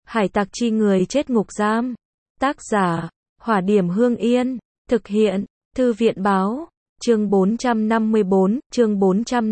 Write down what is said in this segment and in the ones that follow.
Hải tặc chi người chết ngục giam. Tác giả, Hỏa Điểm Hương Yên. Thực hiện, Thư viện Báo. Chương 454, chương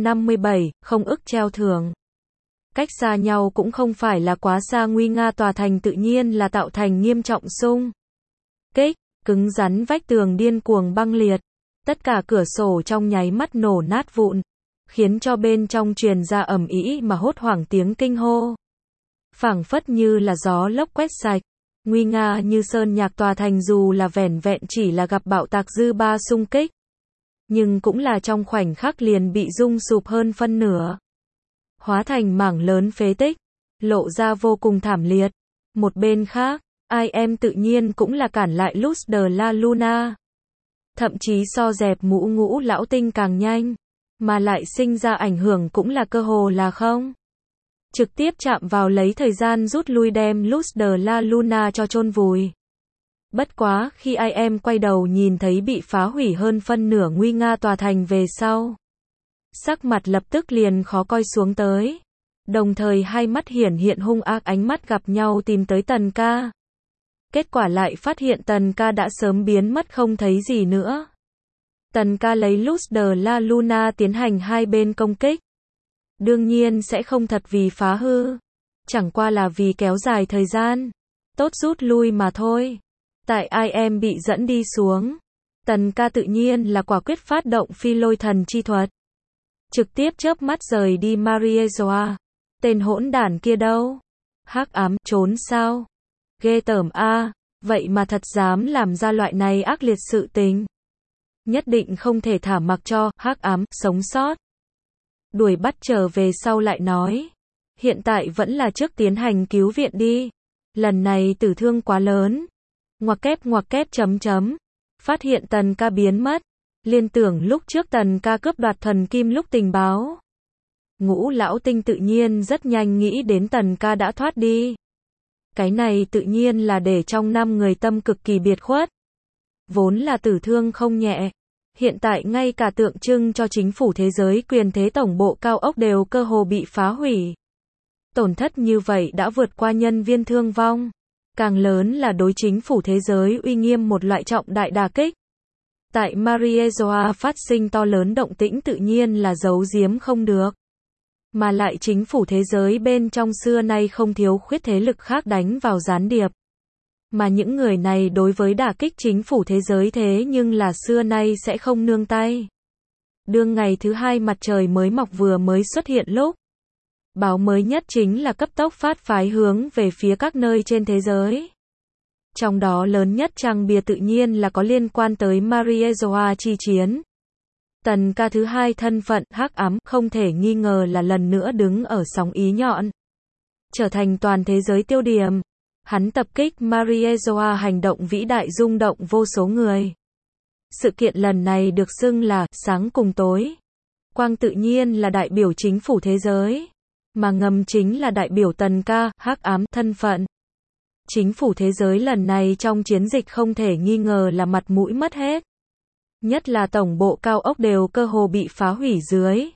457, không ức treo thưởng. Cách xa nhau cũng không phải là quá xa, nguy nga tòa thành tự nhiên là tạo thành nghiêm trọng xung kích, cứng rắn vách tường điên cuồng băng liệt. Tất cả cửa sổ trong nháy mắt nổ nát vụn, khiến cho bên trong truyền ra ầm ĩ mà hốt hoảng tiếng kinh hô. Phảng phất như là gió lốc quét sạch, nguy nga như sơn nhạc tòa thành dù là vẻn vẹn chỉ là gặp bạo tạc dư ba xung kích, nhưng cũng là trong khoảnh khắc liền bị rung sụp hơn phân nửa. Hóa thành mảng lớn phế tích, lộ ra vô cùng thảm liệt. Một bên khác, IM tự nhiên cũng là cản lại Luz de la Luna. Thậm chí so dẹp mũ ngũ lão tinh càng nhanh, mà lại sinh ra ảnh hưởng cũng là cơ hồ là không. Trực tiếp chạm vào lấy thời gian rút lui đem Luz de la Luna cho chôn vùi. Bất quá, khi IM quay đầu nhìn thấy bị phá hủy hơn phân nửa nguy nga tòa thành về sau, sắc mặt lập tức liền khó coi xuống tới. Đồng thời hai mắt hiển hiện hung ác, ánh mắt gặp nhau tìm tới Tần Ca. Kết quả lại phát hiện Tần Ca đã sớm biến mất không thấy gì nữa. Tần Ca lấy Luz de la Luna tiến hành hai bên công kích. Đương nhiên sẽ không thật vì phá hư, chẳng qua là vì kéo dài thời gian, tốt rút lui mà thôi. Tại IM bị dẫn đi xuống, Tần Ca tự nhiên là quả quyết phát động phi lôi thần chi thuật, trực tiếp chớp mắt rời đi Mariezoa. Tên hỗn đản kia đâu? Hắc ám, trốn sao? Ghê tởm a, vậy mà thật dám làm ra loại này ác liệt sự tình. Nhất định không thể thả mặc cho Hắc ám sống sót. Đuổi bắt trở về sau lại nói, hiện tại vẫn là trước tiến hành cứu viện đi. Lần này tử thương quá lớn. Ngoặc kép chấm chấm. Phát hiện Tần Ca biến mất, liên tưởng lúc trước Tần Ca cướp đoạt thần kim lúc tình báo. Ngũ lão tinh tự nhiên rất nhanh nghĩ đến Tần Ca đã thoát đi. Cái này tự nhiên là để trong 5 người tâm cực kỳ biệt khuất. Vốn là tử thương không nhẹ. Hiện tại ngay cả tượng trưng cho chính phủ thế giới quyền thế tổng bộ cao ốc đều cơ hồ bị phá hủy. Tổn thất như vậy đã vượt qua nhân viên thương vong. Càng lớn là đối chính phủ thế giới uy nghiêm một loại trọng đại đả kích. Tại Mariezoa phát sinh to lớn động tĩnh tự nhiên là giấu giếm không được. Mà lại chính phủ thế giới bên trong xưa nay không thiếu khuyết thế lực khác đánh vào gián điệp. Mà những người này đối với đả kích chính phủ thế giới thế nhưng là xưa nay sẽ không nương tay. Đương ngày thứ 2 mặt trời mới mọc vừa mới xuất hiện lúc, báo mới nhất chính là cấp tốc phát phái hướng về phía các nơi trên thế giới. Trong đó lớn nhất trang bìa tự nhiên là có liên quan tới Mariezoa chi chiến. Tần Ca thứ 2 thân phận hắc ám không thể nghi ngờ là lần nữa đứng ở sóng ý nhọn, trở thành toàn thế giới tiêu điểm. Hắn tập kích Mariezoa hành động vĩ đại rung động vô số người. Sự kiện lần này được xưng là sáng cùng tối. Quang tự nhiên là đại biểu chính phủ thế giới, mà ngầm chính là đại biểu Tần Ca hắc ám thân phận. Chính phủ thế giới lần này trong chiến dịch không thể nghi ngờ là mặt mũi mất hết. Nhất là tổng bộ cao ốc đều cơ hồ bị phá hủy dưới.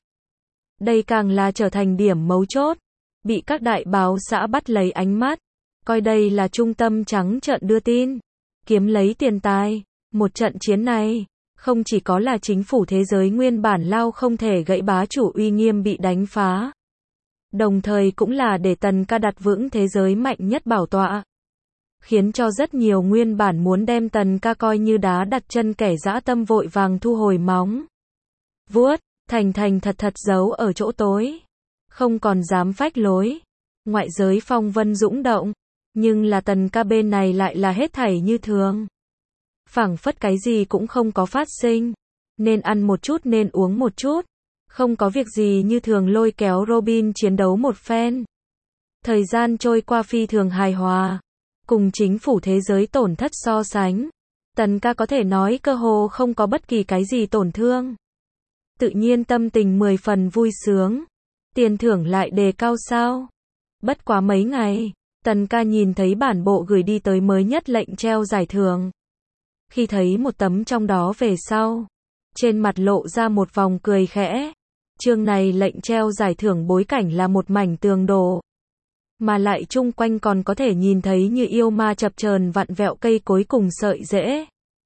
Đây càng là trở thành điểm mấu chốt, bị các đại báo xã bắt lấy ánh mắt, coi đây là trung tâm trắng trợn đưa tin, kiếm lấy tiền tài. Một trận chiến này, không chỉ có là chính phủ thế giới nguyên bản lao không thể gãy bá chủ uy nghiêm bị đánh phá, đồng thời cũng là để Tần Ca đặt vững thế giới mạnh nhất bảo tọa, khiến cho rất nhiều nguyên bản muốn đem Tần Ca coi như đá đặt chân kẻ dã tâm vội vàng thu hồi móng vuốt, thành thật giấu ở chỗ tối, không còn dám phách lối. Ngoại giới phong vân dũng động, nhưng là Tần Ca bên này lại là hết thảy như thường. Phảng phất cái gì cũng không có phát sinh, nên ăn một chút nên uống một chút, không có việc gì như thường lôi kéo Robin chiến đấu một phen. Thời gian trôi qua phi thường hài hòa, cùng chính phủ thế giới tổn thất so sánh, Tần Ca có thể nói cơ hồ không có bất kỳ cái gì tổn thương. Tự nhiên tâm tình 10 phần vui sướng, tiền thưởng lại đề cao sao. Bất quá mấy ngày, Tần Ca nhìn thấy bản bộ gửi đi tới mới nhất lệnh treo giải thưởng. Khi thấy một tấm trong đó về sau, trên mặt lộ ra một vòng cười khẽ. Chương này lệnh treo giải thưởng bối cảnh là một mảnh tường đổ. Mà lại chung quanh còn có thể nhìn thấy như yêu ma chập chờn vặn vẹo cây cối cùng sợi rễ.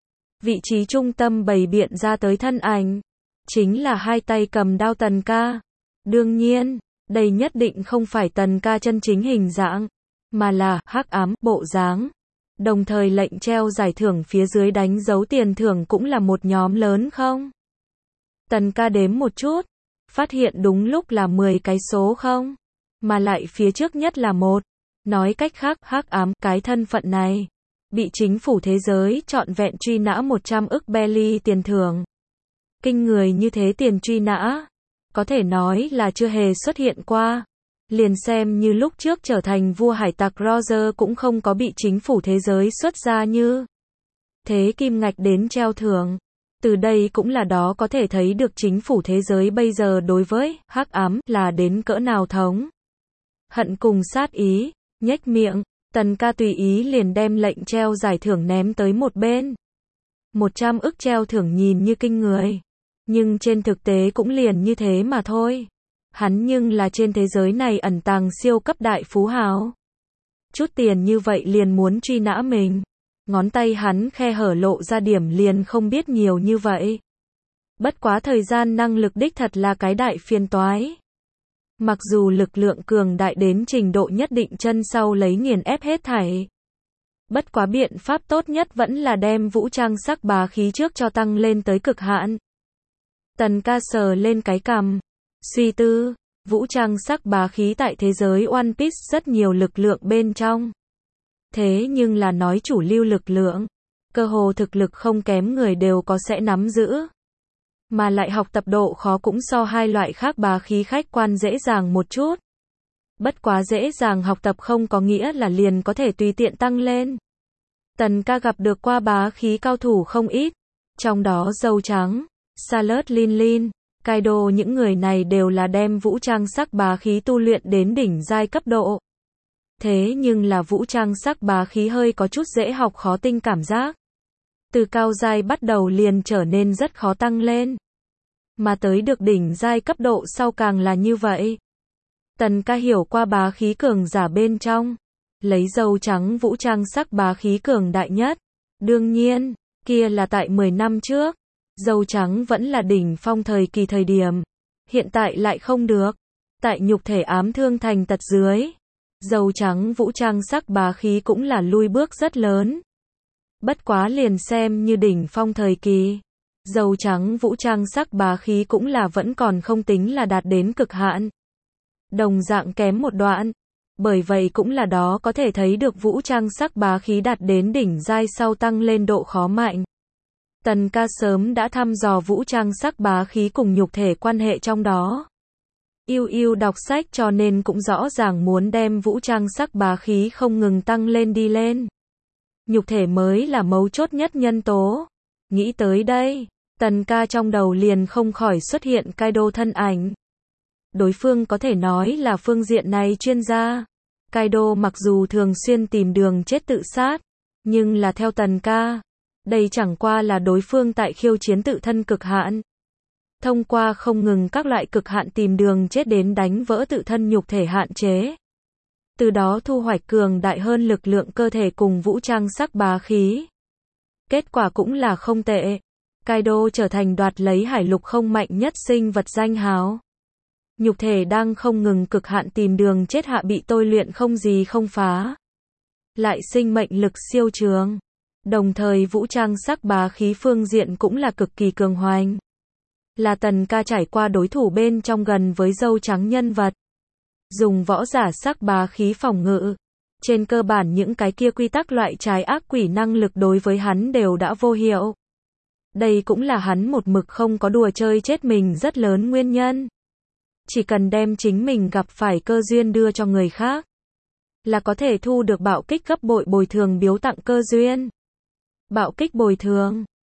Vị trí trung tâm bày biện ra tới thân ảnh, chính là hai tay cầm đao Tần Ca. Đương nhiên, đây nhất định không phải Tần Ca chân chính hình dạng, mà là hắc ám bộ dáng. Đồng thời lệnh treo giải thưởng phía dưới đánh dấu tiền thưởng cũng là một nhóm lớn không? Tần Ca đếm một chút, phát hiện đúng lúc là 10 cái số không, mà lại phía trước nhất là 1. Nói cách khác, hắc ám, cái thân phận này, bị chính phủ thế giới trọn vẹn truy nã 100 ức belly tiền thưởng. Kinh người như thế tiền truy nã, có thể nói là chưa hề xuất hiện qua. Liền xem như lúc trước trở thành vua hải tặc Roger cũng không có bị chính phủ thế giới xuất ra như thế kim ngạch đến treo thưởng. Từ đây cũng là đó có thể thấy được chính phủ thế giới bây giờ đối với hắc ám là đến cỡ nào thống hận cùng sát ý. Nhếch miệng, Tần Ca tùy ý liền đem lệnh treo giải thưởng ném tới một bên. 100 ức treo thưởng nhìn như kinh người, nhưng trên thực tế cũng liền như thế mà thôi. Hắn nhưng là trên thế giới này ẩn tàng siêu cấp đại phú hào. Chút tiền như vậy liền muốn truy nã mình. Ngón tay hắn khe hở lộ ra điểm liền không biết nhiều như vậy. Bất quá thời gian năng lực đích thật là cái đại phiền toái. Mặc dù lực lượng cường đại đến trình độ nhất định chân sau lấy nghiền ép hết thảy. Bất quá biện pháp tốt nhất vẫn là đem vũ trang sắc bá khí trước cho tăng lên tới cực hạn. Tần Ca sờ lên cái cằm, suy tư, vũ trang sắc bá khí tại thế giới One Piece rất nhiều lực lượng bên trong. Thế nhưng là nói chủ lưu lực lượng, cơ hồ thực lực không kém người đều có sẽ nắm giữ. Mà lại học tập độ khó cũng so hai loại khác bá khí khách quan dễ dàng một chút. Bất quá dễ dàng học tập không có nghĩa là liền có thể tùy tiện tăng lên. Tần Ca gặp được qua bá khí cao thủ không ít, trong đó Dâu Trắng, Salad Lin Lin, Kaido những người này đều là đem vũ trang sắc bá khí tu luyện đến đỉnh giai cấp độ. Thế nhưng là vũ trang sắc bá khí hơi có chút dễ học khó tinh cảm giác. Từ cao giai bắt đầu liền trở nên rất khó tăng lên. Mà tới được đỉnh giai cấp độ sau càng là như vậy. Tần Ca hiểu qua bá khí cường giả bên trong. Lấy Dâu Trắng vũ trang sắc bá khí cường đại nhất. Đương nhiên, kia là tại 10 năm trước. Dâu Trắng vẫn là đỉnh phong thời kỳ thời điểm. Hiện tại lại không được. Tại nhục thể ám thương thành tật dưới. Dâu Trắng vũ trang sắc bá khí cũng là lui bước rất lớn. Bất quá liền xem như đỉnh phong thời kỳ. Dâu Trắng vũ trang sắc bá khí cũng là vẫn còn không tính là đạt đến cực hạn. Đồng dạng kém một đoạn. Bởi vậy cũng là đó có thể thấy được vũ trang sắc bá khí đạt đến đỉnh giai sau tăng lên độ khó mạnh. Tần Ca sớm đã thăm dò vũ trang sắc bá khí cùng nhục thể quan hệ trong đó. Yêu đọc sách cho nên cũng rõ ràng muốn đem vũ trang sắc bá khí không ngừng tăng lên đi lên. Nhục thể mới là mấu chốt nhất nhân tố. Nghĩ tới đây, Tần Ca trong đầu liền không khỏi xuất hiện Kaido thân ảnh. Đối phương có thể nói là phương diện này chuyên gia. Kaido mặc dù thường xuyên tìm đường chết tự sát, nhưng là theo Tần Ca, đây chẳng qua là đối phương tại khiêu chiến tự thân cực hạn. Thông qua không ngừng các loại cực hạn tìm đường chết đến đánh vỡ tự thân nhục thể hạn chế. Từ đó thu hoạch cường đại hơn lực lượng cơ thể cùng vũ trang sắc bá khí. Kết quả cũng là không tệ. Kaido trở thành đoạt lấy hải lục không mạnh nhất sinh vật danh hào. Nhục thể đang không ngừng cực hạn tìm đường chết hạ bị tôi luyện không gì không phá. Lại sinh mệnh lực siêu trường. Đồng thời vũ trang sắc bá khí phương diện cũng là cực kỳ cường hoành. Là Tần Ca trải qua đối thủ bên trong gần với Dâu Trắng nhân vật. Dùng võ giả sắc bá khí phòng ngự. Trên cơ bản những cái kia quy tắc loại trái ác quỷ năng lực đối với hắn đều đã vô hiệu. Đây cũng là hắn một mực không có đùa chơi chết mình rất lớn nguyên nhân. Chỉ cần đem chính mình gặp phải cơ duyên đưa cho người khác, là có thể thu được bạo kích gấp bội bồi thường biếu tặng cơ duyên. Bạo kích bồi thường,